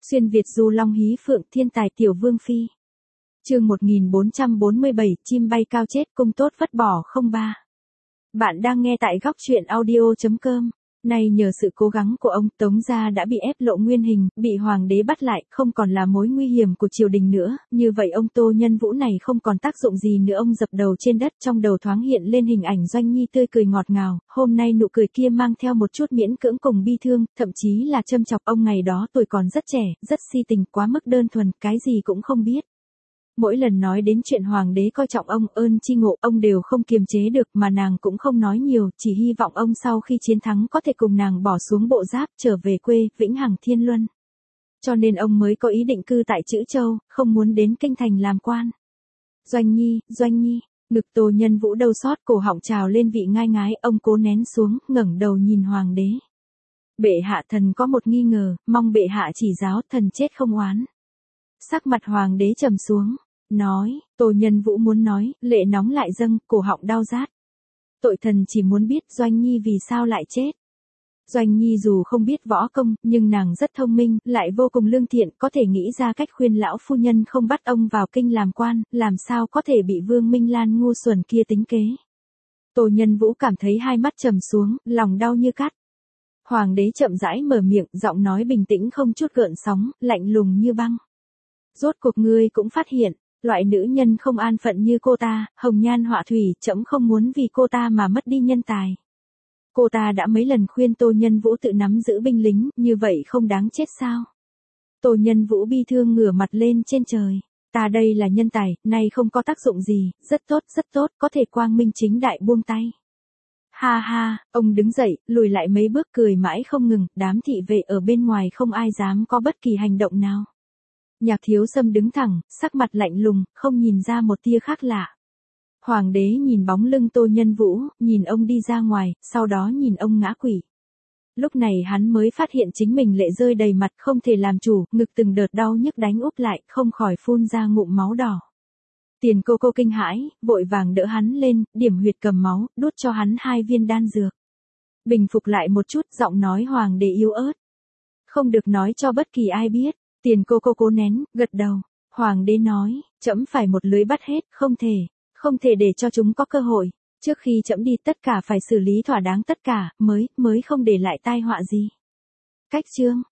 Xuyên Việt du long hí phượng thiên tài tiểu vương phi. Chương 1447, chim bay cao chết cung tốt vất bỏ không ba. Bạn đang nghe tại góc truyện audio.com. Nay nhờ sự cố gắng của ông, Tống gia đã bị ép lộ nguyên hình, bị hoàng đế bắt lại, không còn là mối nguy hiểm của triều đình nữa, như vậy ông Tô Nhân Vũ này không còn tác dụng gì nữa. Ông dập đầu trên đất, trong đầu thoáng hiện lên hình ảnh Doanh Nhi tươi cười ngọt ngào, hôm nay nụ cười kia mang theo một chút miễn cưỡng cùng bi thương, thậm chí là châm chọc. Ông ngày đó tuổi còn rất trẻ, rất si tình, quá mức đơn thuần, cái gì cũng không biết. Mỗi lần nói đến chuyện hoàng đế coi trọng ông, ơn chi ngộ, ông đều không kiềm chế được, mà nàng cũng không nói nhiều, chỉ hy vọng ông sau khi chiến thắng có thể cùng nàng bỏ xuống bộ giáp, trở về quê, vĩnh hằng thiên luân. Cho nên ông mới có ý định cư tại Trữ Châu, không muốn đến kinh thành làm quan. Doanh Nhi, ngực Tô Nhân Vũ đau xót, cổ họng trào lên vị ngai ngái, ông cố nén xuống, ngẩng đầu nhìn hoàng đế. Bệ hạ, thần có một nghi ngờ, mong bệ hạ chỉ giáo, thần chết không oán. Sắc mặt hoàng đế trầm xuống. Nói, Tô Nhân Vũ muốn nói, lệ nóng lại dâng, cổ họng đau rát. Tội thần chỉ muốn biết Doanh Nhi vì sao lại chết. Doanh Nhi dù không biết võ công, nhưng nàng rất thông minh, lại vô cùng lương thiện, có thể nghĩ ra cách khuyên lão phu nhân không bắt ông vào kinh làm quan, làm sao có thể bị Vương Minh Lan ngu xuẩn kia tính kế. Tô Nhân Vũ cảm thấy hai mắt trầm xuống, lòng đau như cắt. Hoàng đế chậm rãi mở miệng, giọng nói bình tĩnh không chút gợn sóng, lạnh lùng như băng. Rốt cuộc ngươi cũng phát hiện. Loại nữ nhân không an phận như cô ta, hồng nhan họa thủy, trẫm không muốn vì cô ta mà mất đi nhân tài. Cô ta đã mấy lần khuyên Tô Nhân Vũ tự nắm giữ binh lính, như vậy không đáng chết sao? Tô Nhân Vũ bi thương ngửa mặt lên trên trời. Ta đây là nhân tài, nay không có tác dụng gì, rất tốt, có thể quang minh chính đại buông tay. Ha ha, ông đứng dậy, lùi lại mấy bước cười mãi không ngừng, đám thị vệ ở bên ngoài không ai dám có bất kỳ hành động nào. Nhạc Thiếu Sâm đứng thẳng, sắc mặt lạnh lùng, không nhìn ra một tia khác lạ. Hoàng đế nhìn bóng lưng Tô Nhân Vũ, nhìn ông đi ra ngoài, sau đó nhìn ông ngã quỵ. Lúc này hắn mới phát hiện chính mình lệ rơi đầy mặt, không thể làm chủ, ngực từng đợt đau nhức đánh úp lại, không khỏi phun ra ngụm máu đỏ. Tiền cô kinh hãi, vội vàng đỡ hắn lên, điểm huyệt cầm máu, đút cho hắn 2 viên đan dược. Bình phục lại một chút, giọng nói hoàng đế yếu ớt. Không được nói cho bất kỳ ai biết. Tiền cô cố nén, gật đầu. Hoàng đế nói, trẫm phải một lưới bắt hết, không thể để cho chúng có cơ hội. Trước khi trẫm đi tất cả phải xử lý thỏa đáng tất cả, mới không để lại tai họa gì. Cách chương,